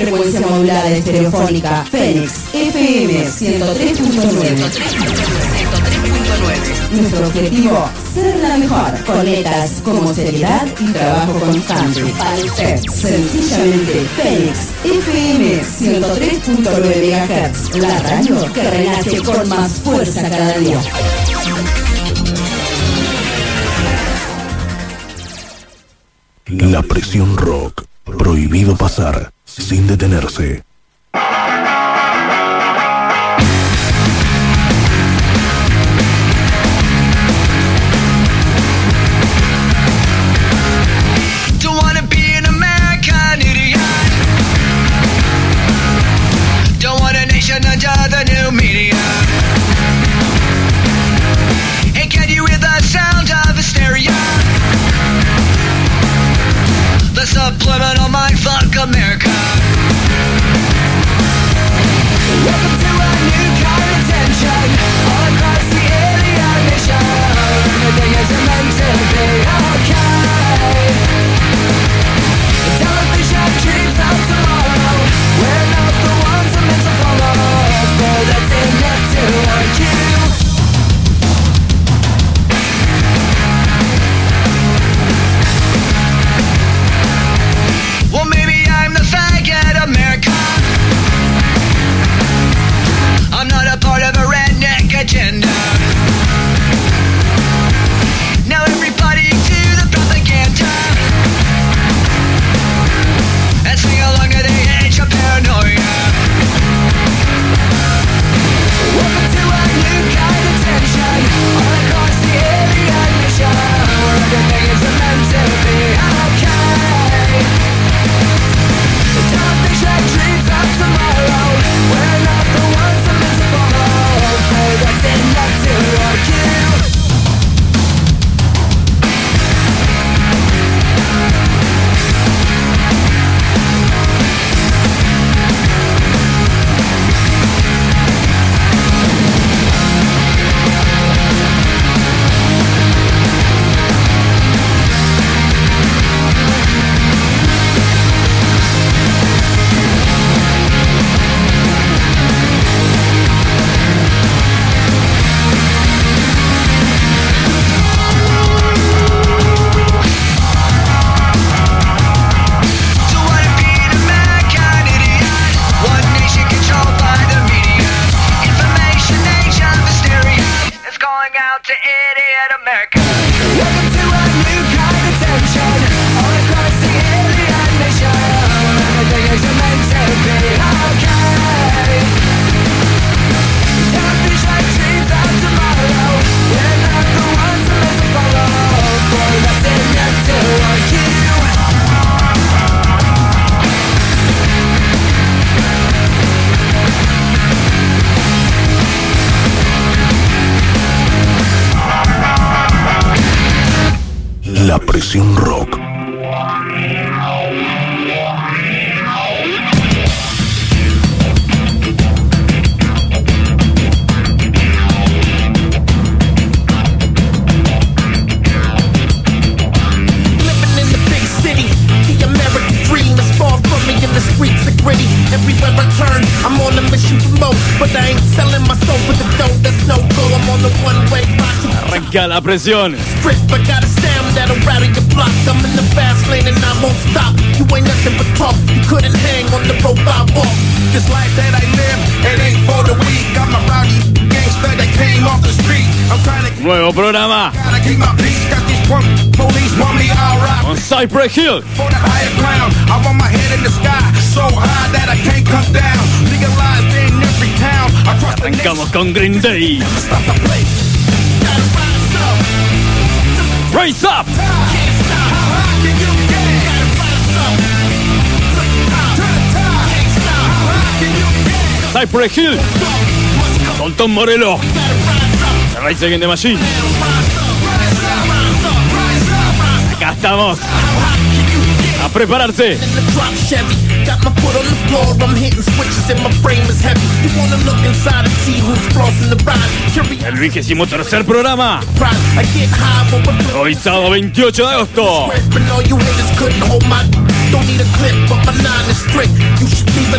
frecuencia modulada estereofónica Fénix FM 103.9. Nuestro objetivo, ser la mejor, con letras como seriedad y trabajo constante. Para usted, sencillamente, Fénix FM 103.9 MHz, la radio que renace con más fuerza cada día. La presión rock, prohibido pasar sin detenerse. Under the new media. And can you hear the sound of hysteria? The subliminal mindfuck America. Welcome to a new kind of tension all across the alien nation. Everything is meant to be okay. Television dreams of tomorrow. We're not the ones I'm meant to follow. That's enough to argue. Well, maybe I'm the faggot America. I'm not a part of a redneck agenda. Now everybody to the propaganda and sing along to the age of paranoia. Welcome to a new kind of tension all across the alien nation, where everything is meant to be okay. Television dreams of tomorrow. We're not the ones I'm meant to follow. Okay, that's enough to argue. To idiot America. Welcome to a new kind of tension all across the alien nation. Everything is meant to be okay. Television dreams of tomorrow. We're not the ones I'm meant to follow. Boy, that's enough to argue. La presión rock. Everywhere I turn, I'm on a mission for more. But I ain't selling my soul for the dough, that's no go. I'm on the one-way rock. Arranca la presión. Strip, I got a sound that'll rattle your block. I'm in the fast lane and I won't stop. You ain't nothing but talk, you couldn't hang on the rope I walk. This life that I live, it ain't for the weak. I'm a rowdy gangster that came off the street. I'm trying to Nuevo programa gotta keep my peace. Got these punk police want me all right. on Cypress Hill. For the higher ground, I want my head in the sky, so high that I can't come down. Legalized in every town. Across the Arrancamos con Green Day. stop the place. Gotta rise up, Raise up. can't stop. How high can you get? Gotta rise up, to the top, To the top. can't stop. How high can you get? Cypress Hill Must come, con Tom Morello. gotta rise up, The Rise Against the Machine. rise up, rise up. Acá estamos. How high can you get? A prepararse. In the drop Chevy, got my foot on the floor, I'm hitting switches and my frame is heavy. You wanna look inside and see who's flossing the ride. Curious El 23º programa. pride, I get high but with Hoy sábado 28 de agosto. but all you haters couldn't hold my. Don't need a clip, but my nine is strict. You should be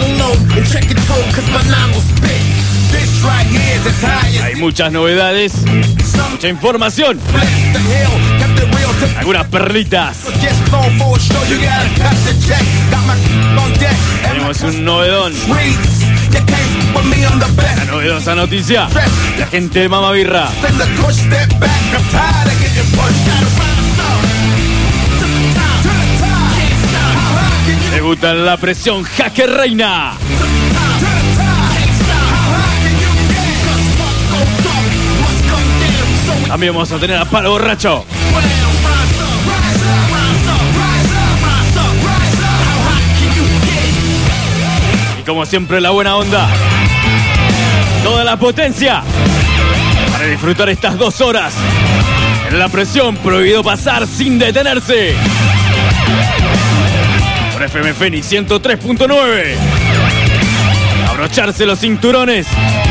check it too, cause my nine will spit. This right here is as high as Hay muchas novedades, mucha información, bless the hill. Kept it real to algunas perlitas. just flow for a show. You gotta cut the check. Got my on deck. And my Tenemos un novedón, streets. You came for me on the la best. novedosa noticia. La gente de Mama Birra Then the push step back. I'm tired of getting pushed. Gotta rise up. To the top. To the top. Can't stop. How high can you debuta en La Presión Jaque Reina. to the top? Can't stop. How high can you get? Cause what goes up must come down. So we También vamos a tener a Palo Borracho. well, rise up, rise up, rise up, rise up, rise up, rise up. How high can you get? Y como siempre, la buena onda. Toda la potencia para disfrutar estas 2 horas. En La Presión, prohibido pasar sin detenerse. Por FM Fénix 103.9. Abrocharse los cinturones,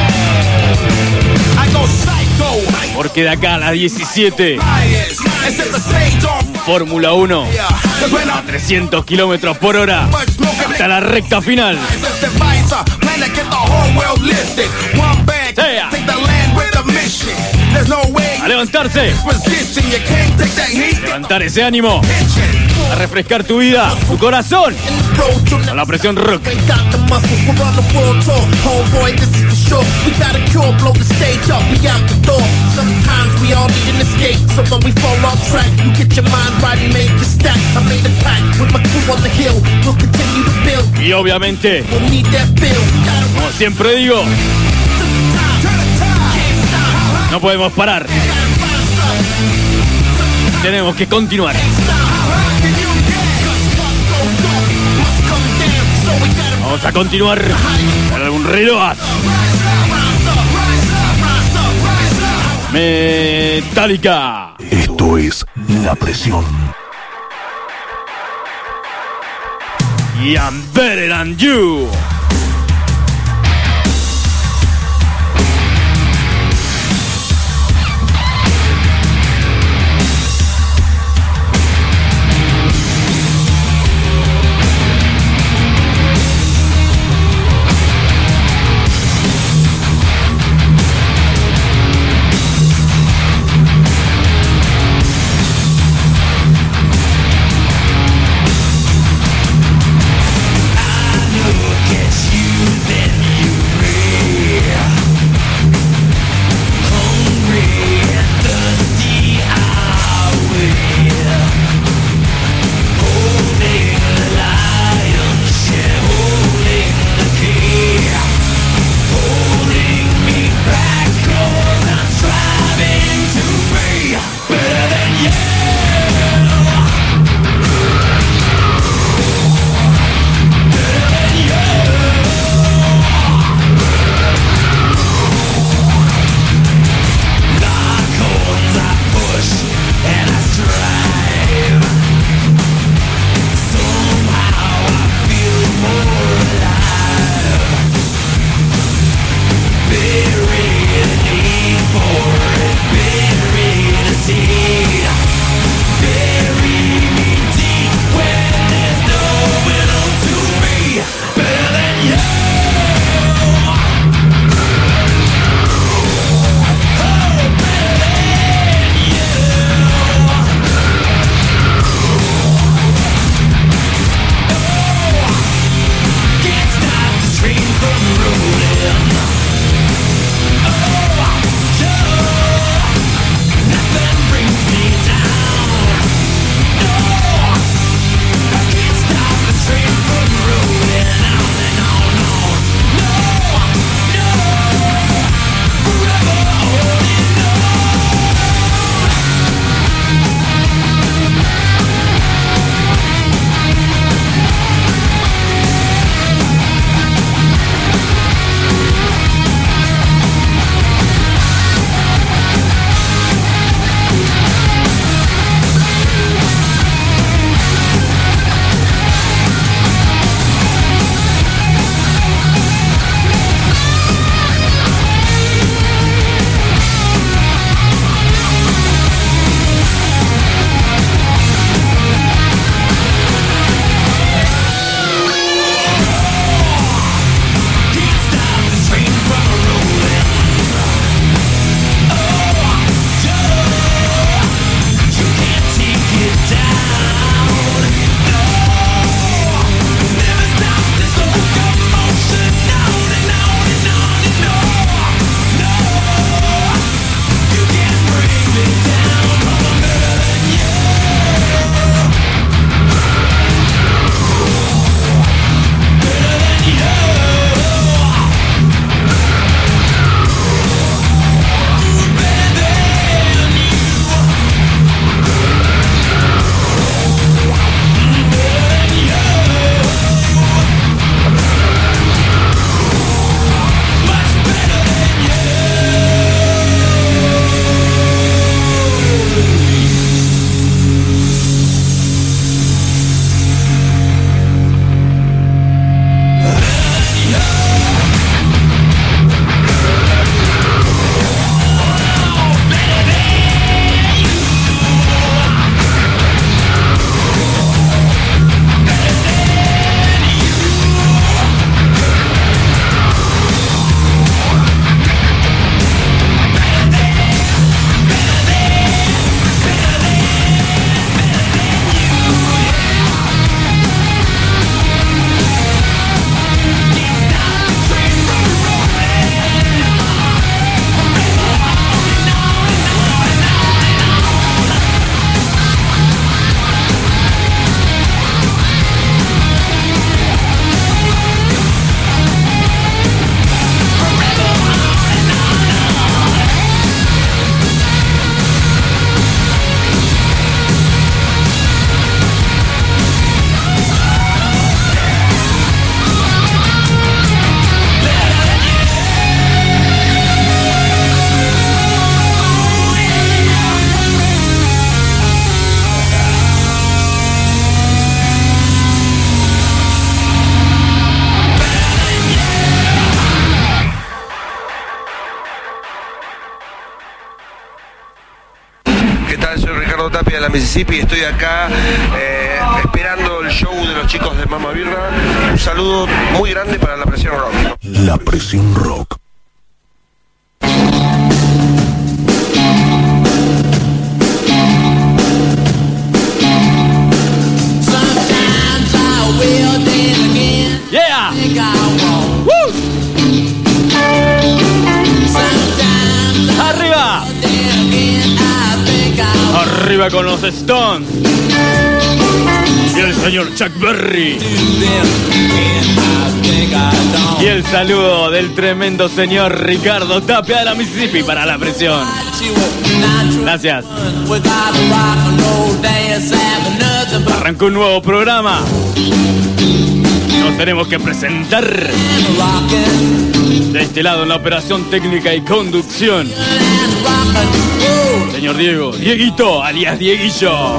I go psycho. porque de acá a las 17, Bias. And set the stage on Fórmula 1, fire. 'Cause when I'm 300 kilómetros por hora, hasta la recta final. Just advisor, plan to get the whole world lifted. One bag, Yeah. take the land with a mission. There's no way A levantarse, position. You can't take that heat. levantar ese ánimo, Pitching. a refrescar tu vida, tu corazón, In the road, you'll con la presión rock. ain't got the muscle. We're on the world tour. Homeboy, this is for sure. We got a cure, blow the stage up, we out the door. Sometimes we all need an escape. So when we fall off track, you get your mind right and make your stack. I made a pact with my crew on the hill. We'll continue to build. Y obviamente, We'll need that bill. Gotta run como siempre digo, to the top. Can't stop. no podemos parar. Gotta rise up. Tenemos que continuar. Vamos a continuar con algún reloj. Metallica. Esto es La Presión. Y I'm better than you. Guess Tapia de la Mississippi. Estoy acá esperando el show de los chicos de Mama Birra. Un saludo muy grande para La Presión Rock. La Presión Rock. Yeah. Woo. Arriba. Arriba con los Stones. Y el señor Chuck Berry. Y el saludo del tremendo señor Ricardo Tapia de la Mississippi para La Presión. Gracias. Arrancó un nuevo programa. Nos tenemos que presentar. De este lado en la operación técnica y conducción, señor Diego, Dieguito, alias Dieguillo.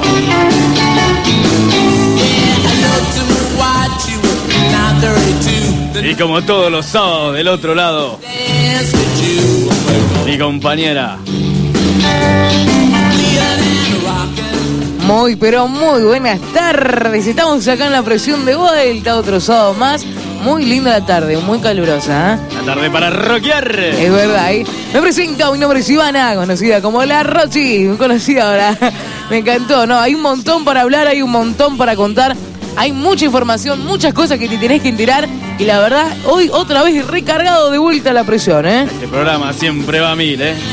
Y como todos los sábados del otro lado, mi compañera. Muy, pero muy buenas tardes. Estamos acá en La Presión de vuelta, otro sábado más. Muy linda la tarde, muy calurosa, ¿eh? La tarde para rockear. Es verdad, ¿eh? Me presento, mi nombre es Ivana, conocida como La Rochi, conocida ahora. Me encantó, ¿no? Hay un montón para hablar, hay un montón para contar. Hay mucha información, muchas cosas que te tenés que enterar. Y la verdad, hoy otra vez recargado de vuelta a La Presión, ¿eh? Este programa siempre va a 1000, ¿eh?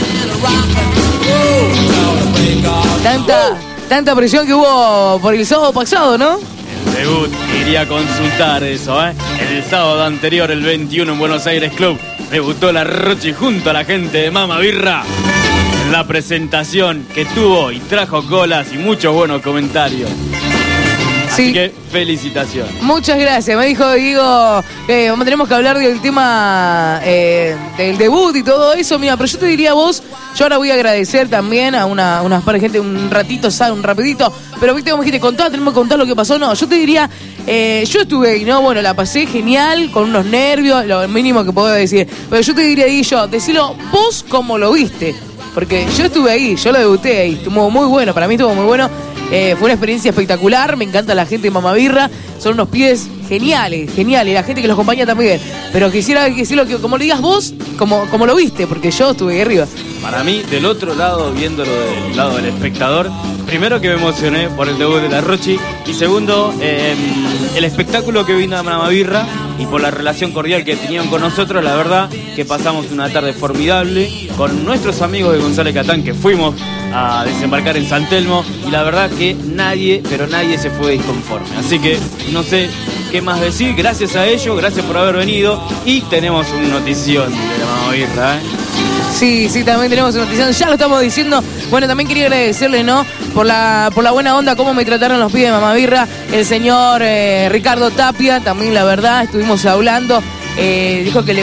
Tanta presión que hubo por el sábado pasado, ¿no? El debut, iría a consultar eso, ¿eh? El sábado anterior, el 21 en Buenos Aires Club, debutó La Rochi junto a la gente de Mama Birra. En la presentación que tuvo y trajo colas y muchos buenos comentarios. Así Sí. que felicitaciones. Muchas gracias. Me dijo Diego, tenemos que hablar del tema del debut y todo eso. Mira, pero yo te diría a vos, yo ahora voy a agradecer también a unas par de gente un ratito, ¿sabes? Un rapidito. Pero viste, como dijiste, tenemos que contar lo que pasó. No, yo te diría, yo estuve ahí, ¿no? Bueno, la pasé genial, con unos nervios, lo mínimo que puedo decir. Pero yo te diría, decilo vos como lo viste. Porque yo estuve ahí, yo lo debuté ahí. Estuvo muy bueno, para mí estuvo muy bueno. Fue una experiencia espectacular, me encanta la gente de Mama Birra, son unos pibes geniales, y la gente que los acompaña también. Pero quisiera decirlo que como lo digas vos, como lo viste, porque yo estuve ahí arriba. Para mí, del otro lado, viéndolo del lado del espectador, primero que me emocioné por el debut de La Rochi, y segundo, el espectáculo que vino a Mama Birra y por la relación cordial que tenían con nosotros. La verdad que pasamos una tarde formidable con nuestros amigos de González Catán, que fuimos a desembarcar en San Telmo, y la verdad que nadie se fue disconforme. Así que no sé qué más decir. Gracias a ellos, gracias por haber venido, y tenemos un notición de la Mama Birra, ¿eh? Sí, también tenemos una noticia, ya lo estamos diciendo. Bueno, también quería agradecerle, ¿no? Por la buena onda, cómo me trataron los pibes de Mama Birra. El señor Ricardo Tapia, también la verdad, estuvimos hablando. Dijo que le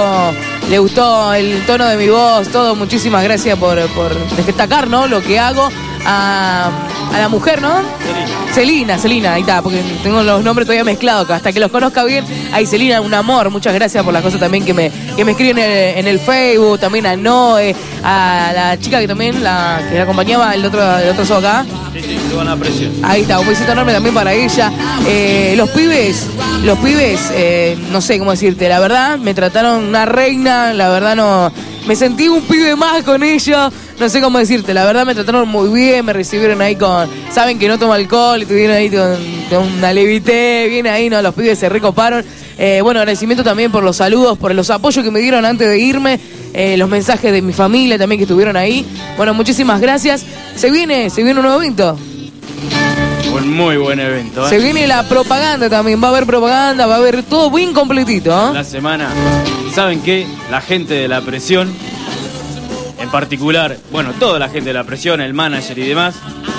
gustó el tono de mi voz, todo. Muchísimas gracias por destacar, ¿no? Lo que hago. A la mujer, ¿no? Celina, ahí está, porque tengo los nombres todavía mezclados acá. Hasta que los conozca bien. Ahí, Celina, un amor. Muchas gracias por las cosas también que me escriben en el Facebook. También a Noé, a la chica que también que la acompañaba el otro sábado acá. Sí, tuvo una presión. Ahí está, un besito enorme también para ella. Los pibes, no sé cómo decirte, la verdad, me trataron una reina, la verdad no. Me sentí un pibe más con ellos. No sé cómo decirte, la verdad me trataron muy bien, me recibieron ahí saben que no tomo alcohol, y estuvieron ahí con una levité, bien ahí, ¿no? Los pibes se recoparon. Bueno, agradecimiento también por los saludos, por los apoyos que me dieron antes de irme, los mensajes de mi familia también que estuvieron ahí. Bueno, muchísimas gracias. Se viene un nuevo evento. Un muy buen evento, ¿eh? Se viene la propaganda también, va a haber propaganda, va a haber todo bien completito, ¿eh? La semana, ¿saben qué? La gente de La Presión, en particular, bueno, toda la gente de La Presión, el manager y demás,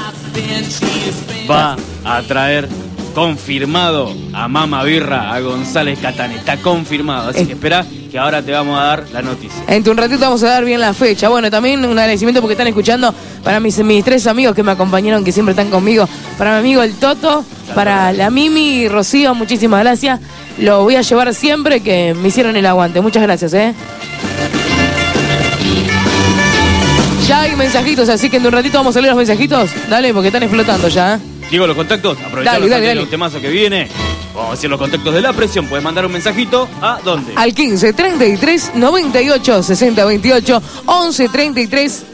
va a traer confirmado a Mama Birra, a González Catán. Está confirmado, así que espera que ahora te vamos a dar la noticia. En un ratito vamos a dar bien la fecha. Bueno, también un agradecimiento porque están escuchando para mis 3 amigos que me acompañaron, que siempre están conmigo. Para mi amigo el Toto, para la Mimi y Rocío, muchísimas gracias. Lo voy a llevar siempre, que me hicieron el aguante. Muchas gracias, Ya hay mensajitos, así que en un ratito vamos a leer los mensajitos. Dale, porque están explotando ya. Digo los contactos, aprovechando el temazo que viene. Vamos a decir los contactos de La Presión. Puedes mandar un mensajito ¿a dónde? Al 15 33 98 60 28 11 33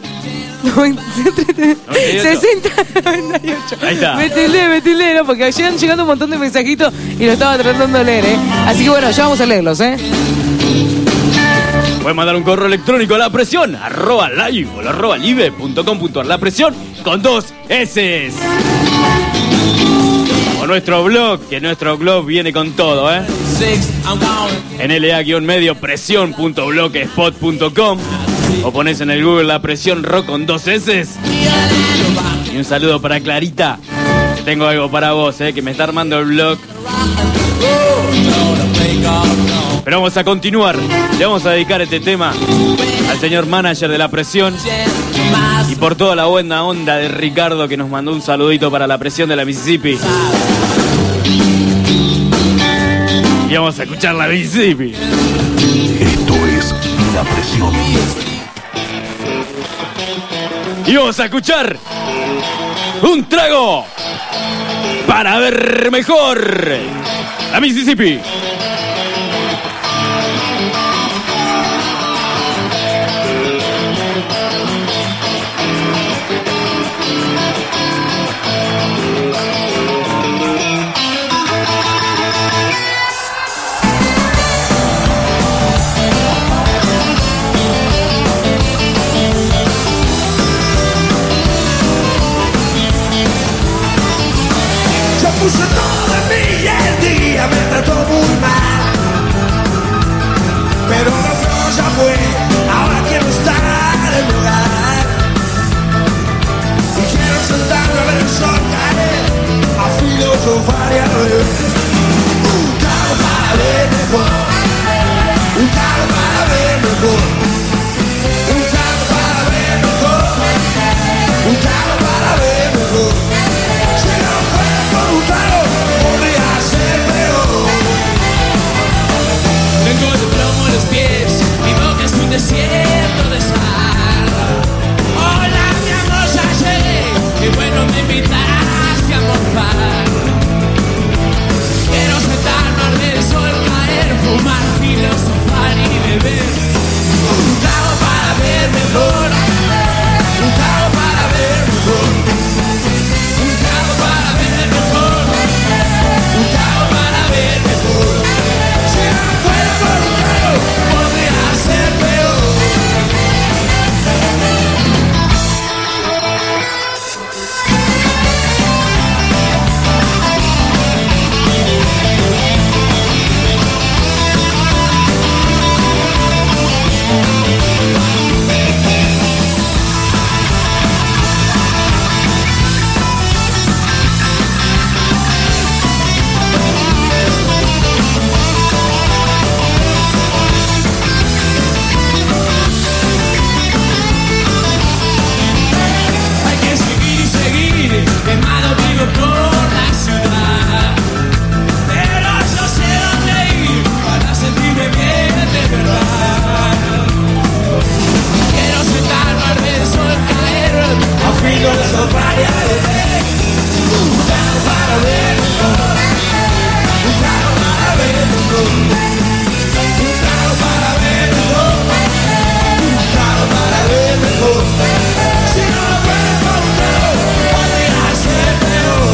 60 98. Ahí está. Me tildé, ¿no? Porque llegan llegando un montón de mensajitos y lo estaba tratando de leer, ¿eh? Así que bueno, ya vamos a leerlos, ¿eh? Puedes mandar un correo electrónico a La Presión, @live o @live.com.ar. La Presión con 2 S. O nuestro blog, que nuestro blog viene con todo, ¿eh? En LA-medio presión.blogspot.com. O pones en el Google La Presión Rock con 2 S. Y un saludo para Clarita. Que tengo algo para vos, que me está armando el blog. Pero vamos a continuar. Le vamos a dedicar este tema al señor manager de La Presión. Y por toda la buena onda de Ricardo, que nos mandó un saludito para La Presión de la Mississippi. Y vamos a escuchar la Mississippi. Esto es La Presión. Y vamos a escuchar un trago para ver mejor la Mississippi. Puse todo en mí y el día me trató muy mal. Pero lo que ya fue, ahora quiero estar en lugar. Y quiero sentarme a ver el sol caer, a filosofar y a reír. Un trago para ver mejor, un trago para ver mejor, un trago para ver mejor, un trago para ver mejor. Podría ser peor. Tengo de plomo en los pies, mi boca es un desierto de sal. Hola, mi amor, ya llegué, qué bueno me invitaste a morfar. Quiero sentarme al ver el sol caer, fumar, filosofar y beber. Un trago para ver mejor, un trago para ver mejor. Un trago para ver mejor. Un trago para ver mejor. Si no fuera por un trago, podría ser peor. Quemado vivo por la ciudad, pero yo sé dónde ir para sentirme bien de verdad. Quiero sentarme al ver el sol caer, a filosofar y a beber. Un trago para ver mejor, un trago para ver mejor, un trago para ver mejor, un trago para ver mejor. Si no lo fuera por un trago, podría ser peor.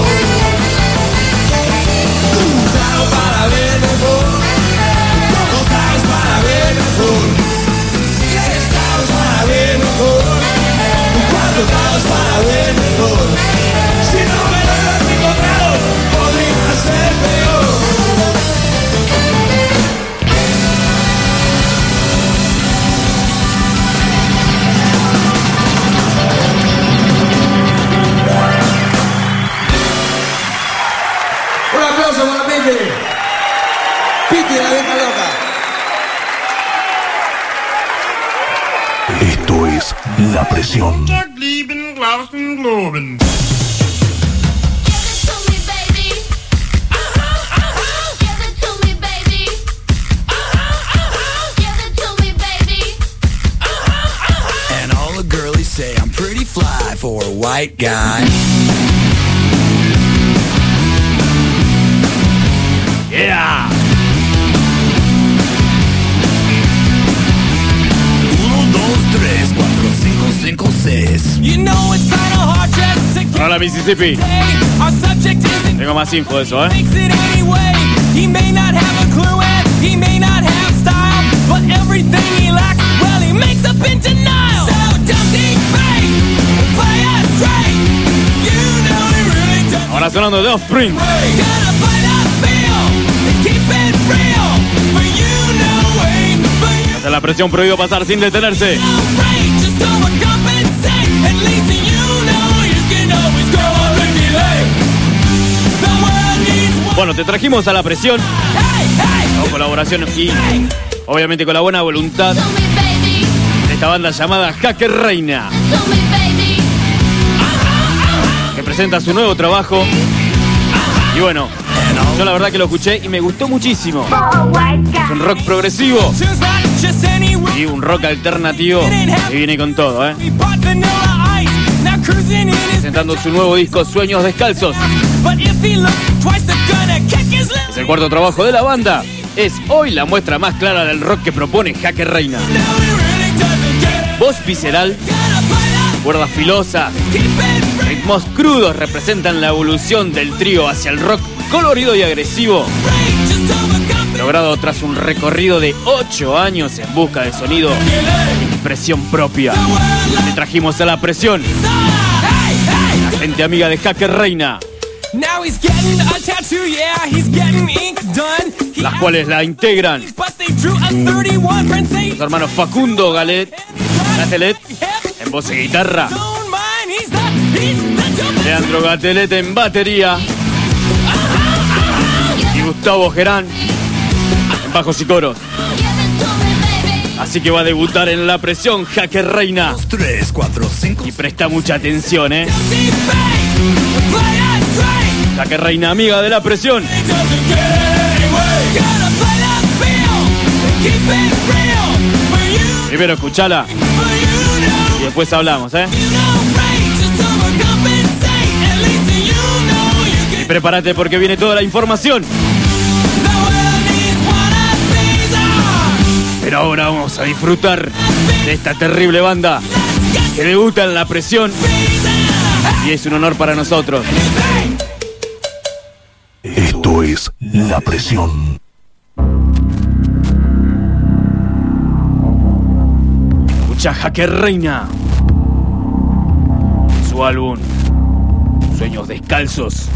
Un trago para ver mejor, dos tragos para ver mejor, tres tragos para ver mejor, cuatro tragos para ver mejor. Si no me doy el cinco tragos, podría ser peor. Un aplauso para Piti. Piti, la vieja loca. Esto es La Presión. And all the girlies say white guy. Yeah. 1, 2, 3, 4, 5, 5, 6. You know it's kind of hard just to get Hola, Mississippi. our subject isn't Tengo más info de eso, makes it anyway. He may not have a clue and he may not have style, but everything he lacks, well, he makes up in denial. So don't think fake, play us straight. You know he really does. Ahora sonando de Offspring. Gotta play that feel and keep it real. For you know way, for you Hace la presión, prohibido pasar sin detenerse. know right. Just overcompensate. At least you know you can always go on Ricky Lake. The world needs one. Bueno, te trajimos a la presión, Hey, hey, con colaboración y obviamente con la buena voluntad de esta banda llamada Jaque Reina, que presenta su nuevo trabajo. Y bueno, yo la verdad que lo escuché y me gustó muchísimo. Es un rock progresivo Tunes not just any room. y un rock alternativo que viene con todo, We bought Vanilla Ice. Now cruising in his presentando su nuevo disco Sueños Descalzos. but if he looks twice, they're gonna kick his lips. Es el cuarto trabajo de la banda. Es hoy la muestra más clara del rock que propone Jaque Reina. No, he really doesn't get it. Voz visceral, Gotta play that, cuerdas filosas, keep it real. ritmos crudos representan la evolución del trío hacia el rock colorido y agresivo, Just overcompensate. logrado tras un recorrido de 8 años en busca de sonido y expresión propia. Te trajimos a la presión, Hey, hey. gente amiga de Jaque Reina, Now he's getting a tattoo, yeah, he's getting ink done. He las cuales la integran asked, but they drew a 31 print say los hermanos Facundo Gatelet en voz y guitarra, don't mind, he's the dope. Leandro Gatelet en batería y Gustavo Gerán en bajos y coros. Así que va a debutar en la presión Jaque Reina. 3, 4, 5. Y presta mucha atención, Jaque Reina, amiga de la presión. Primero escuchala y después hablamos, Y prepárate porque viene toda la información. Pero ahora vamos a disfrutar de esta terrible banda que debuta en la presión y es un honor para nosotros. Esto es La Presión. Escucha Jaque Reina, su álbum Sueños Descalzos,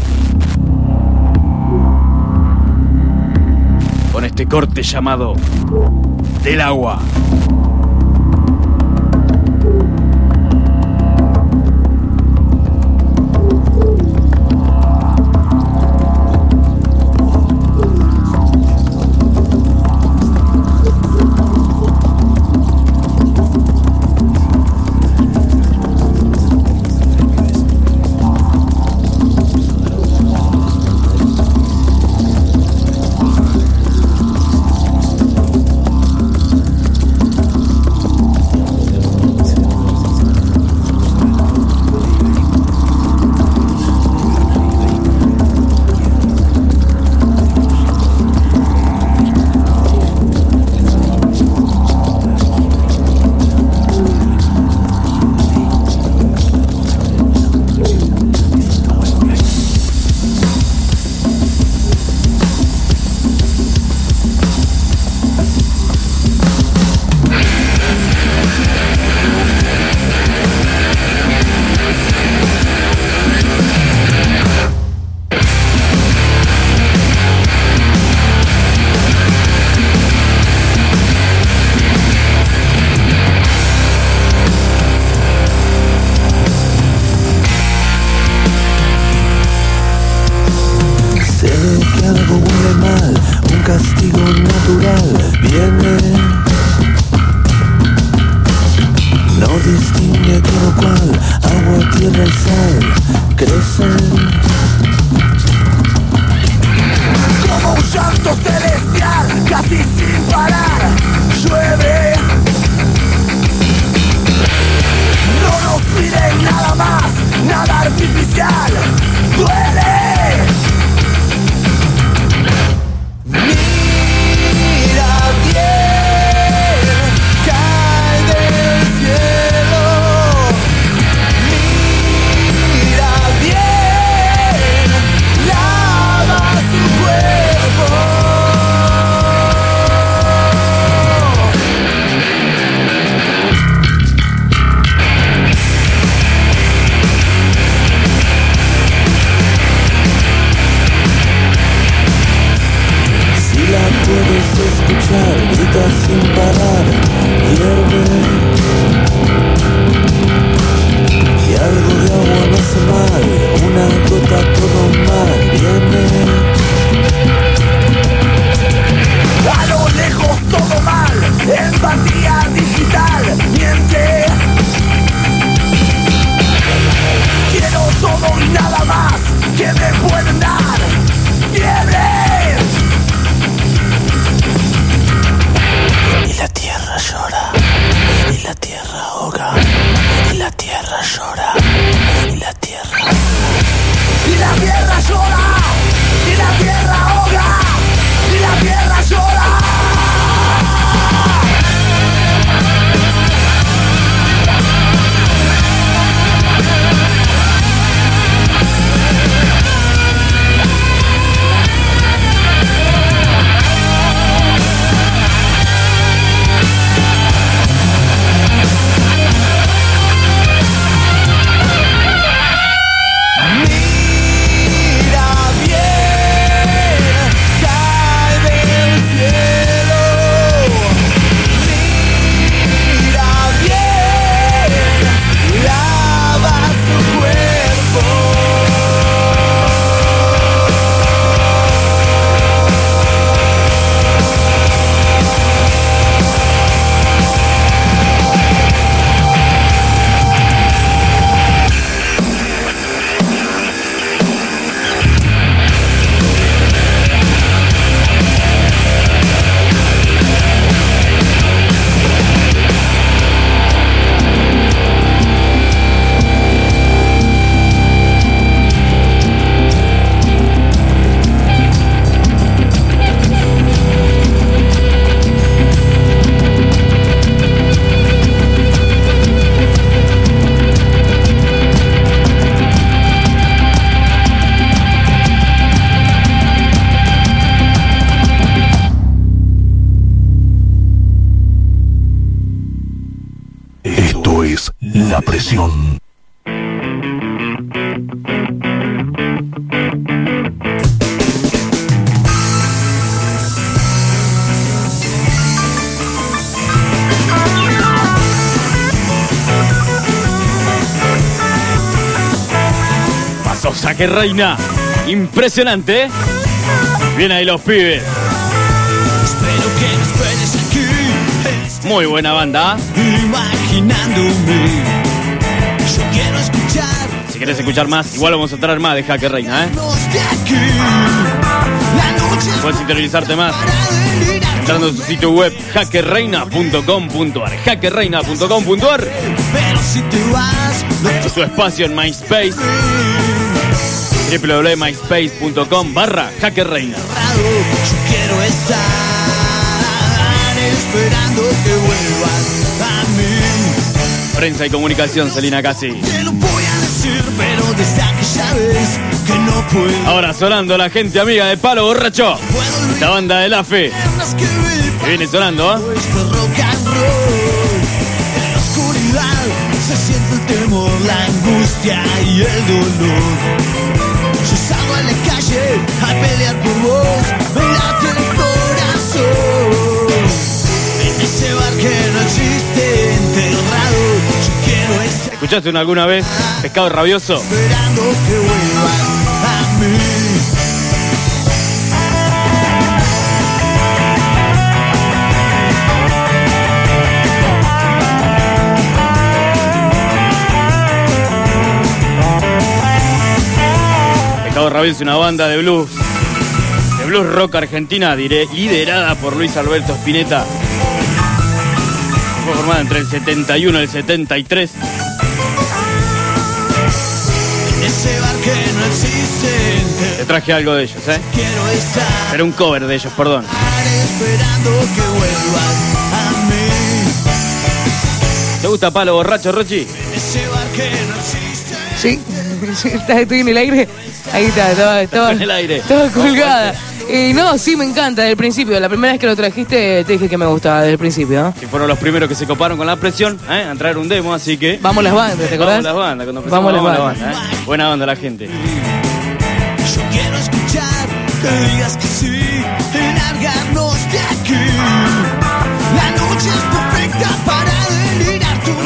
con este corte llamado Del Agua. agita sin parar, hierve. Y algo de agua no hace mal, una gota todo mal viene. A lo lejos todo mal, empatía digital, miente. Quiero todo y nada más que me pueden dar fiebre. Y la tierra llora, y la tierra ahoga, y la tierra llora, y la tierra. Y la tierra llora, y la tierra ahoga, y la tierra llora. La presión. Pasó Saque Reina. Impresionante, ¿eh? Bien ahí los pibes. Muy buena banda. Imaginándome, yo quiero escuchar. Si querés escuchar más, igual vamos a traer más de Jaque Reina, ¿eh? Puedes interiorizarte más entrando a su sitio web jaquereina.com.ar. jaquereina.com.ar. Su espacio en MySpace, www.myspace.com/jaquereina. Yo quiero estar esperando que vuelvas a mí. Prensa y comunicación, Celina Casi. Te lo voy a decir, pero desde aquella vez que no puedo. Ahora sonando la gente amiga de Palo Borracho, la banda de La Fe, que viene sonando, ¿eh? Rock and roll. En la oscuridad se siente el temor, la angustia y el dolor. Yo salgo a la calle a pelear por vos, me late el corazón. En ese bar que no existe, enterrado, yo quiero estar. ¿Escuchaste alguna vez Pescado Rabioso? Esperando que vuelvas a mí. Pescado Rabioso es una banda de blues rock argentina, liderada por Luis Alberto Spinetta. Fue formada entre el 71 y el 73. Ese bar que no existe. Te traje algo de ellos, ¿eh? Quiero estar Era un cover de ellos, perdón. esperando que vuelvas a mí. ¿Te gusta Palo Borracho, Rochi? Ese bar que no existe. Sí, estoy en el aire. Ahí estaba en el aire. Estaba colgada. No, sí, me encanta desde el principio. La primera vez que lo trajiste te dije que me gustaba desde el principio, ¿no? Que fueron los primeros que se coparon con la presión, ¿eh? A traer un demo, así que... Vamos las bandas, ¿te acordás? Vamos las bandas, cuando empezamos Vamos las la bandas. banda, ¿eh? Buena onda la gente. Yo quiero escuchar que digas que sí y largarnos de aquí.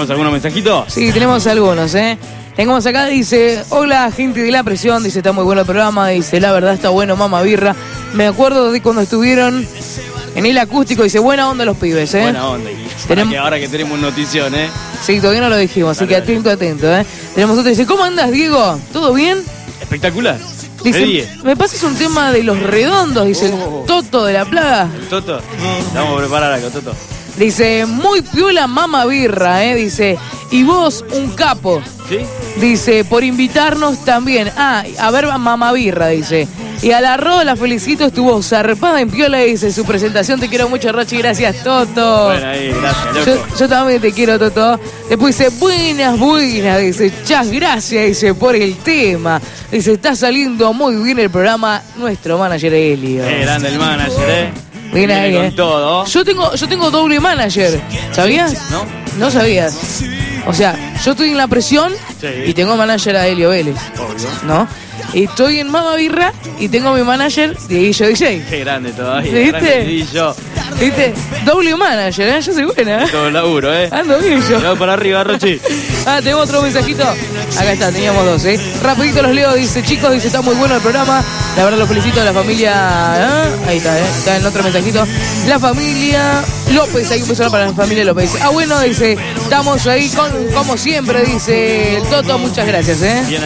¿Tenemos algunos mensajitos? Sí, tenemos algunos, Tengamos acá, dice, hola gente de La Presión, dice, está muy bueno el programa, dice, la verdad está bueno, Mama Birra. Me acuerdo de cuando estuvieron en el acústico, dice, buena onda los pibes, Buena onda. Que ahora que tenemos notición, Sí, todavía no lo dijimos, así que atento, Tenemos otro, dice, ¿cómo andas, Diego? ¿Todo bien? Espectacular. Dice, me pasas un tema de Los Redondos, dice, el Toto de La Plaga. ¿El Toto? Vamos a preparar algo, Toto. Dice, muy piola Mama Birra, dice, y vos un capo. ¿Sí? Dice, por invitarnos también. A ver Mama Birra, dice. Y a la Ro la felicito, estuvo zarpada en piola, dice, su presentación, te quiero mucho, Rochi, gracias, Toto. Bueno, ahí, gracias, loco. Yo también te quiero, Toto. Después dice, buenas, dice, chas, gracias, dice, por el tema. Dice, está saliendo muy bien el programa, nuestro manager Helio. Grande el manager, Bien ahí, con todo. Yo tengo doble manager, ¿sabías? ¿No? No sabías. O sea, yo estoy en La Presión y tengo manager a Helio Vélez. Obvio. ¿No? Y estoy en Mama Birra y tengo mi manager Dieguillo DJ. Qué grande todavía. ¿Viste? Dieguillo. ¿Viste? Doble manager, Yo soy buena, Todo laburo, Ando bien yo. Vamos para arriba, Rochi. Tenemos otro mensajito. Acá está, teníamos dos, Rapidito los leo, dice, chicos, dice, está muy bueno el programa. La verdad los felicito a la familia. Ahí está, está en otro mensajito. La familia López, hay que empezar para la familia López. Bueno, dice, estamos ahí como siempre, dice el Toto, muchas gracias, Bien ahí,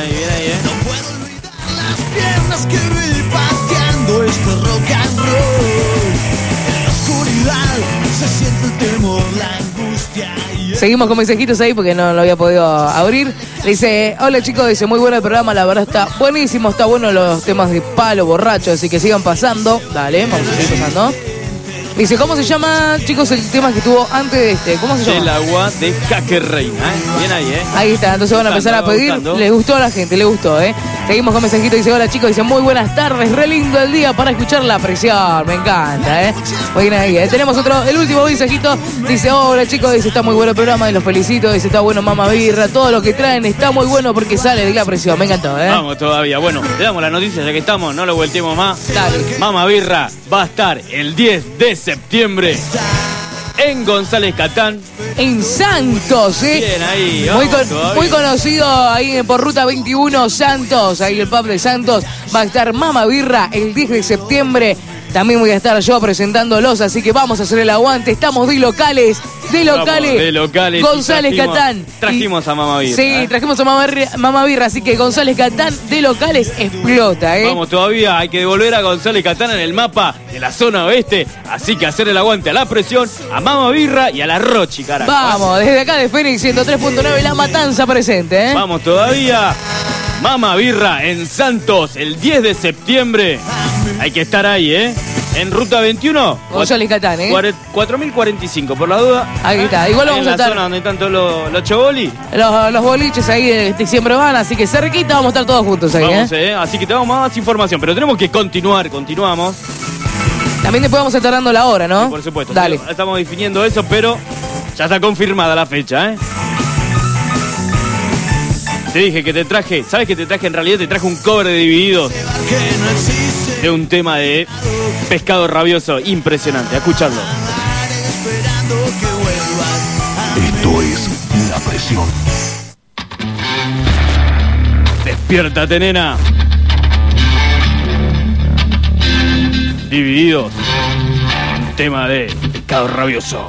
Piernas que vi pateando este rock and roll. En la oscuridad se siente el temor, la angustia. Seguimos con mensajitos ahí porque no lo había podido abrir. Dice, hola chicos, dice, muy bueno el programa, la verdad está buenísimo, está bueno los temas de palo, borracho, así que sigan pasando. Dale, vamos a seguir pasando. Dice, ¿cómo se llama, chicos, el tema que tuvo antes de este? ¿Cómo se llama? El agua de Jaque Reina, Bien ahí, Ahí está, entonces van a empezar a pedir. Les gustó a la gente, le gustó, Seguimos con mensajito, dice, hola chicos, dice, muy buenas tardes, re lindo el día para escuchar La Presión, me encanta, Muy bien ahí, Tenemos el último mensajito, dice, hola chicos, dice, está muy bueno el programa y los felicito, dice, está bueno Mama Birra, todo lo que traen está muy bueno porque sale de La Presión, me encantó, Vamos todavía, bueno, le damos la noticia ya que estamos, no lo volteemos más. Dale. Mama Birra va a estar el 10 de septiembre en González Catán. En Santos, Bien ahí, muy conocido ahí por Ruta 21, Santos, ahí el pub de Santos. Va a estar Mama Birra el 10 de septiembre. También voy a estar yo presentándolos, así que vamos a hacer el aguante. Estamos de locales. González Catán. Trajimos a Mama Birra. Sí, trajimos a Mama Birra, así que González Catán de locales explota, Vamos todavía, hay que devolver a González Catán en el mapa de la zona oeste. Así que hacer el aguante a La Presión, a Mama Birra y a la Rochi, carajo. Vamos, desde acá de Fénix 103.9, La Matanza presente, Vamos todavía. Mama Birra en Santos el 10 de septiembre. Hay que estar ahí, En Ruta 21. González Catán, 4045, por la duda. Ahí está. Igual vamos en a la estar. zona donde están todos los chobolis. Los boliches ahí siempre van, así que cerquita vamos a estar todos juntos ahí, Vamos, así que te damos más información, pero tenemos que continuamos. También después vamos a estar dando la hora, ¿no? Sí, por supuesto. Dale. Estamos definiendo eso, pero ya está confirmada la fecha, Te dije que te traje, ¿sabes qué te traje? En realidad te traje un cover de Divididos de un tema de Pescado Rabioso, impresionante, a escucharlo. Esto es La Presión. Despiértate, nena. Divididos, un tema de Pescado Rabioso.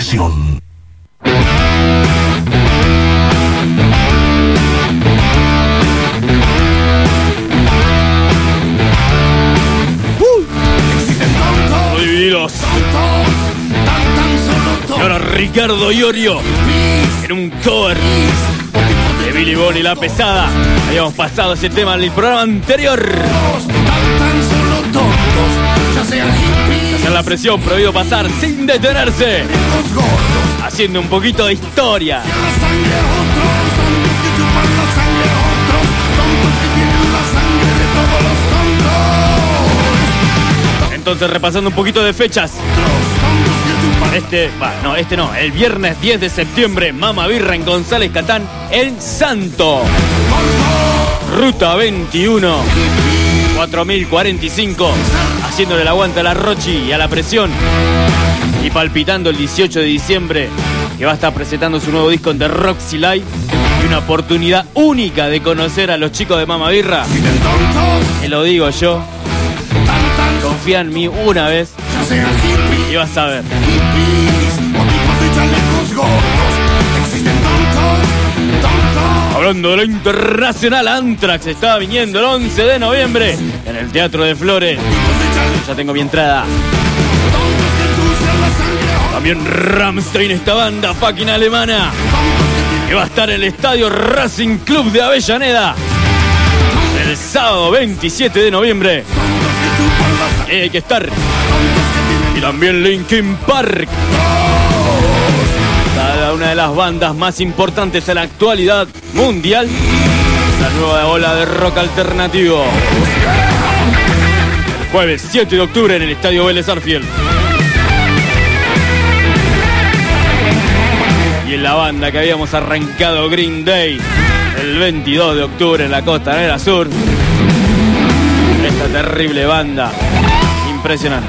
presión. Divididos. Y ahora Ricardo Iorio en un cover de Billy Bonnie La Pesada. Habíamos pasado ese tema en el programa anterior. Hacer la presión, prohibido pasar sin detenerse. Haciendo un poquito de historia. Entonces, repasando un poquito de fechas. El viernes 10 de septiembre, Mama Birra en González Catán, en Santo. Ruta 21, 4045, haciéndole el aguante a la Rochi y a la presión. Y palpitando el 18 de diciembre, que va a estar presentando su nuevo disco en The Roxy Live. Y una oportunidad única de conocer a los chicos de Mama Birra. Te lo digo yo. Confía en mí una vez y vas a ver. Hablando de lo internacional, Anthrax está viniendo el 11 de noviembre en el Teatro de Flores. Ya tengo mi entrada. También Rammstein, esta banda fucking alemana, que va a estar en el Estadio Racing Club de Avellaneda el sábado 27 de noviembre. Hay que estar. Y también Linkin Park, una de las bandas más importantes en la actualidad mundial. La nueva ola de rock alternativo. El jueves 7 de octubre en el Estadio Vélez Arfield. Y en la banda que habíamos arrancado, Green Day, el 22 de octubre en la Costanera Sur. Esta terrible banda. Impresionante.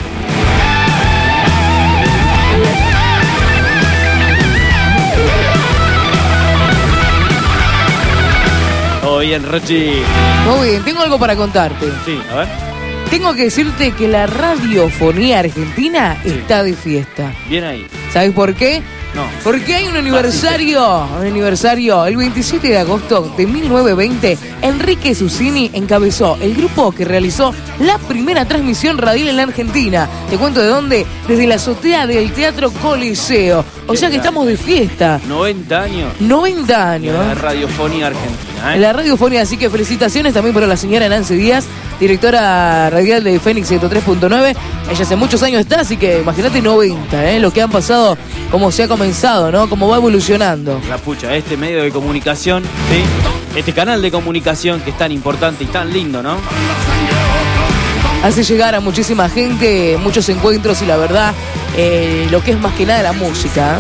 Todo bien, Rochi. Muy bien, tengo algo para contarte. Sí, a ver. Tengo que decirte que la radiofonía argentina está de fiesta. Bien ahí. ¿Sabes por qué? No. Porque hay un aniversario. El 27 de agosto de 1920, Enrique Susini encabezó el grupo que realizó la primera transmisión radial en la Argentina. Te cuento de dónde. Desde la azotea del Teatro Coliseo. O sea que estamos de fiesta. 90 años. 90 años. La radiofonía argentina, ¿eh? La radiofonía, así que felicitaciones también para la señora Nancy Díaz, directora radial de Fénix 103.9. Ella hace muchos años está, así que imagínate 90, lo que han pasado, cómo se ha comenzado, ¿no? Cómo va evolucionando. La pucha, este medio de comunicación, ¿sí? Este canal de comunicación que es tan importante y tan lindo, ¿no? Hace llegar a muchísima gente, muchos encuentros y la verdad, lo que es más que nada la música,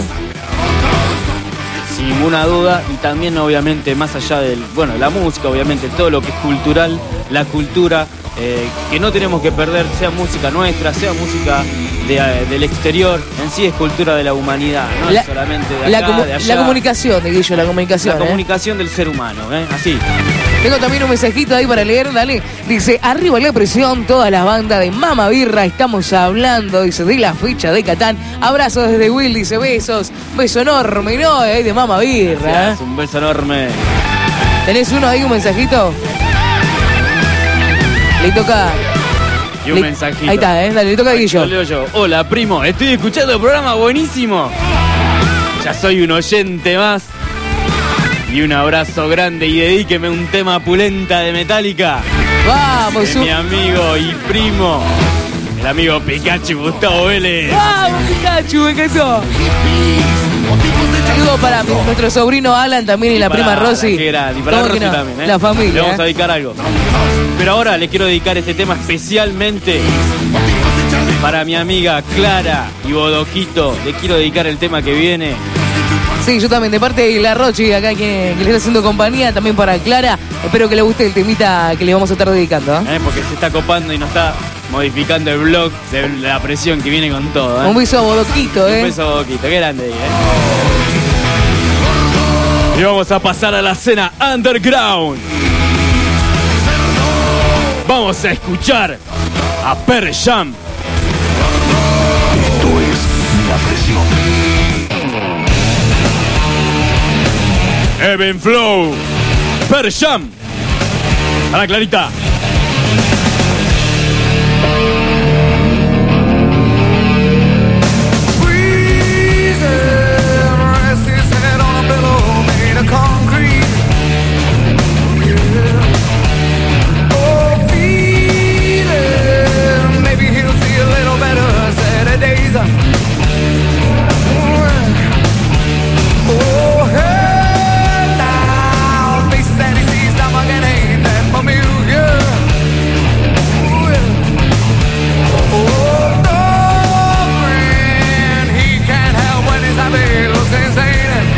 Sin ninguna duda, y también obviamente más allá la música, obviamente todo lo que es cultural, la cultura, que no tenemos que perder, sea música nuestra, sea música del exterior, en sí es cultura de la humanidad, no es solamente de acá, de allá. La comunicación, Guillo, la comunicación. La comunicación del ser humano, así. Tengo también un mensajito ahí para leer, dale. Dice, arriba la presión, todas las bandas de Mama Birra, estamos hablando, dice, de la fecha de Catán. Abrazos desde Will, dice, besos, beso enorme, ¿no? Ahí de Mama Birra. Gracias, un beso enorme. ¿Tenés uno ahí, un mensajito? Le toca... Y un mensajito. Ahí está, dale, le toca a Guillo. Lo leo yo. Hola, primo, estoy escuchando el programa buenísimo. Ya soy un oyente más. Y un abrazo grande y dedíqueme un tema pulenta de Metallica. Vamos, mi amigo y primo, el amigo Pikachu, Gustavo Vélez. ¡Vamos, Pikachu! ¡Me encantó! Saludos para nuestro sobrino Alan también y la prima Rosy. Qué grande. Y para Rosy también, La familia. Le vamos a dedicar algo. Pero ahora le quiero dedicar este tema especialmente para mi amiga Clara y Bodoquito. Le quiero dedicar el tema que viene. Sí, yo también, de parte de la Rochi, acá que le está haciendo compañía, también para Clara. Espero que le guste el temita que le vamos a estar dedicando. Porque se está copando y nos está modificando el blog de la presión que viene con todo. Un beso a Bodoquito, Un beso a Bodoquito, qué grande ahí, Y vamos a pasar a la escena underground. Vamos a escuchar a Pearl Jam. Esto es La Presión. Eben Flow, Per Jam. A la Clarita. Concrete, yeah. Oh, feeling, maybe he'll see a little better Saturdays. Oh, head down, faces that he sees, stomach and ain't that familiar. Oh, no friend, he can't help when he's happy, looks insane.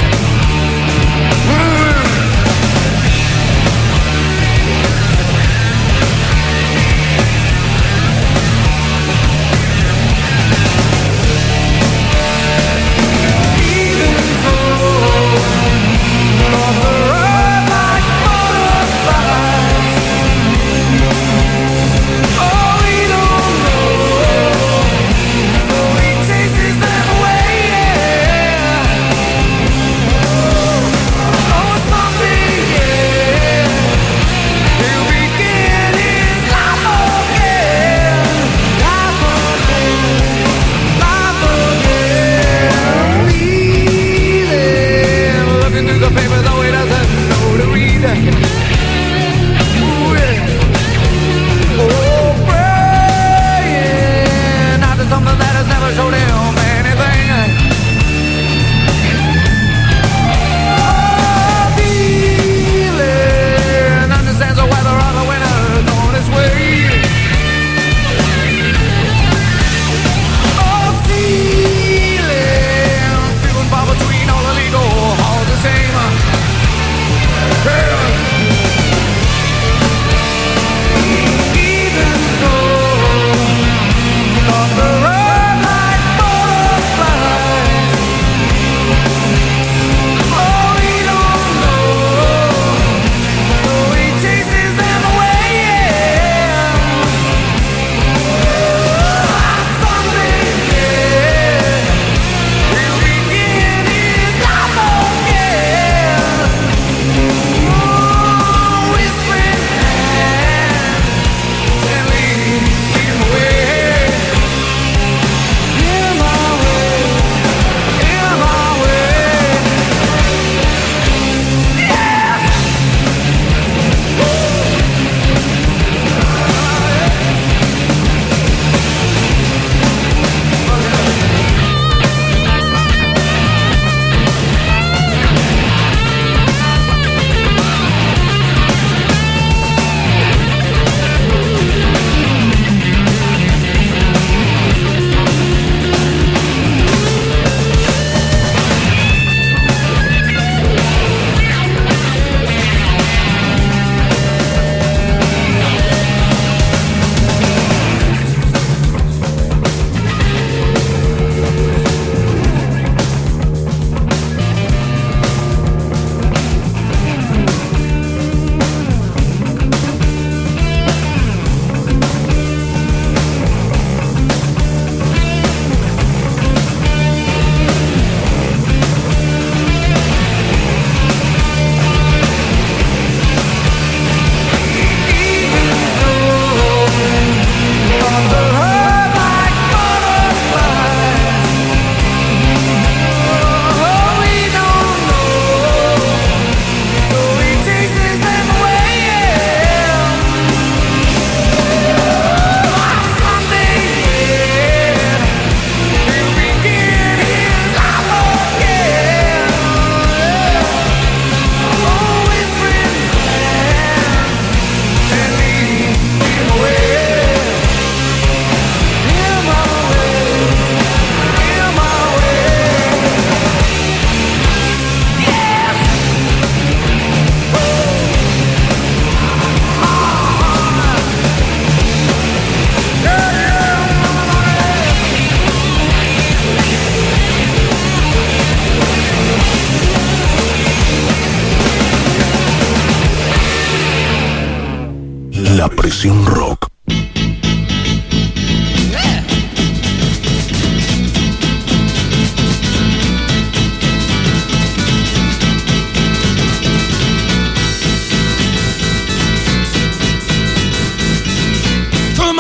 La Presión Rock.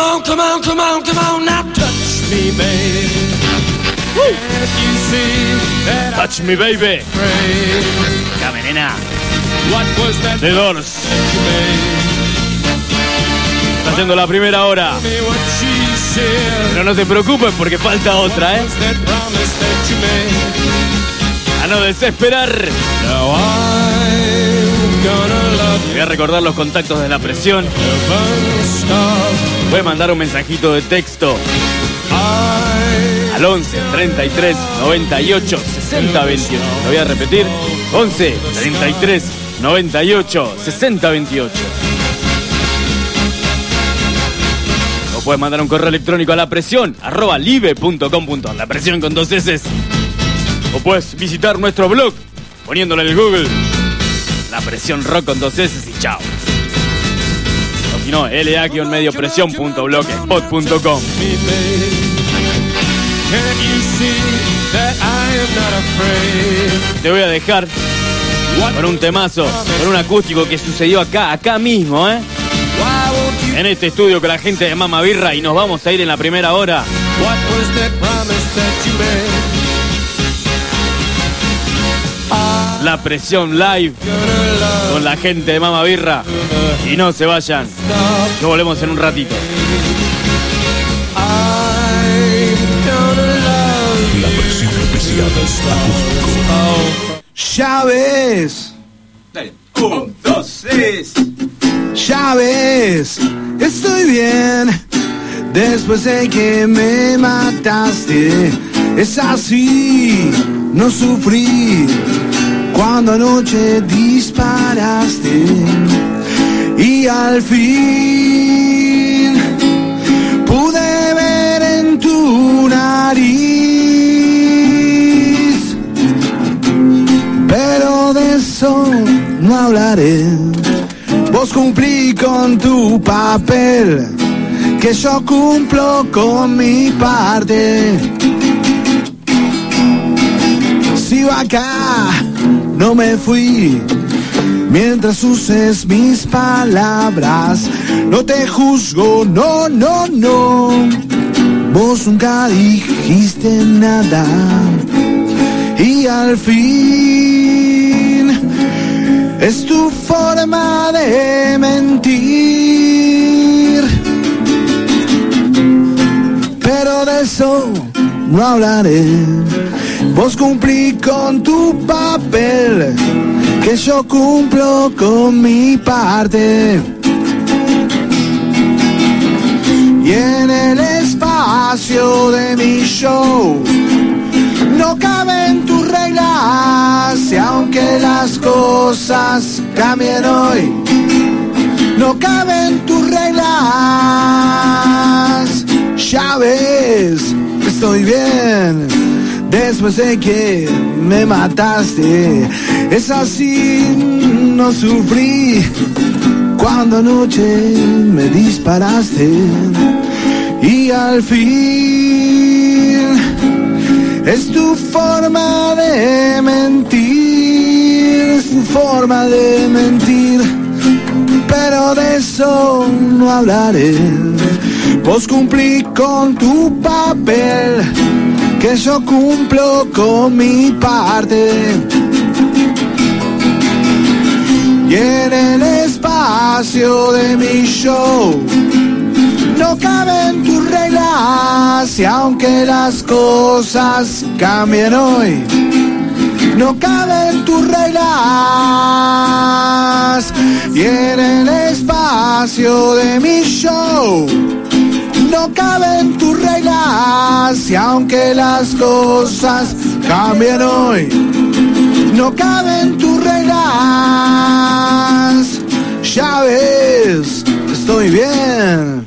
on, come on, come on, come on, now touch me, baby. Can't you see that Touch me, baby. afraid? Dame, nena. What was that The Doors. that you made? Está haciendo la primera hora. Tell me what she said. Pero no te preocupes porque falta otra, ¿eh? Was that promise that you made? A no desesperar. Now I'm gonna love Te you. voy a recordar los contactos de La Presión. Never stop. Puedes mandar un mensajito de texto al 11 33 98 60 28. Lo voy a repetir. 11 33 98 60 28. O puedes mandar un correo electrónico a lapresión@live.com.ar. La Presión con 2 S. O puedes visitar nuestro blog poniéndole en el Google La Presión Rock con 2 S y chao. O si no, la-mediopresión.blogspot.com. Me, baby. Can't you see that I am not afraid? Te voy a dejar con un temazo, con un acústico que sucedió acá mismo, Why won't you? en este estudio con la gente de Mama Birra, y nos vamos a ir en la primera hora. What was that promise that you made? La Presión live Gonna love con la gente de Mama Birra. Y no se vayan, stop. nos volvemos en un ratito. I'm gonna love La presión especial acústico. Ya ves, Dale. 1, 2, 3. ya ves, estoy bien. Después de que me mataste, es así, no sufrí. Cuando anoche disparaste y al fin pude ver en tu nariz, pero de eso no hablaré. Vos cumplí con tu papel, que yo cumplo con mi parte. Sigo acá, no me fui, mientras uses mis palabras. No te juzgo, no, no, no. Vos nunca dijiste nada. Y al fin es tu forma de mentir, pero de eso no hablaré. Vos cumplí con tu papel, que yo cumplo con mi parte. Y en el espacio de mi show no caben tus reglas, y aunque las cosas cambien hoy, no caben tus reglas. Ya ves, estoy bien. Después de que me mataste, es así, no sufrí. Cuando anoche me disparaste y al fin es tu forma de mentir, es tu forma de mentir, pero de eso no hablaré. Vos cumplí con tu papel, que yo cumplo con mi parte. Y en el espacio de mi show no caben tus reglas, y aunque las cosas cambien hoy, no caben tus reglas. Y en el espacio de mi show no caben tus reglas, y aunque las cosas cambien hoy, no caben tus reglas. Ya ves, estoy bien.